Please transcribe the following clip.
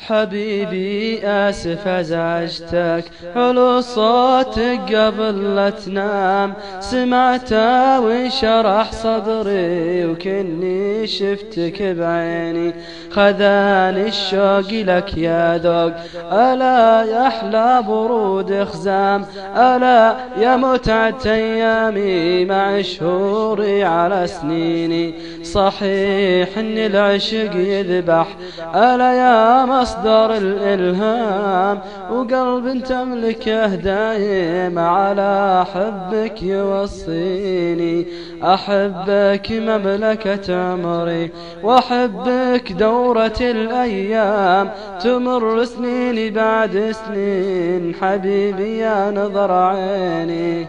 حبيبي آسف أزعجتك، حلو صوتك قبل لا تنام سمعته وانشرح صدري وكني شفتك بعيني. خذاني الشوق لك يا ذوق، ألا يا أحلى برود خزام، ألا يا متعة أيامي مع شهوري على سنيني. صحيح إن العشق يذبح، ألا يا مصدر الإلهام، وقلب تملكه دايم على حبك يوصيني. أحبك مملكة عمري، وأحبك دورة الأيام، تمر سنيني بعد سنين حبيبي يا نظر عيني.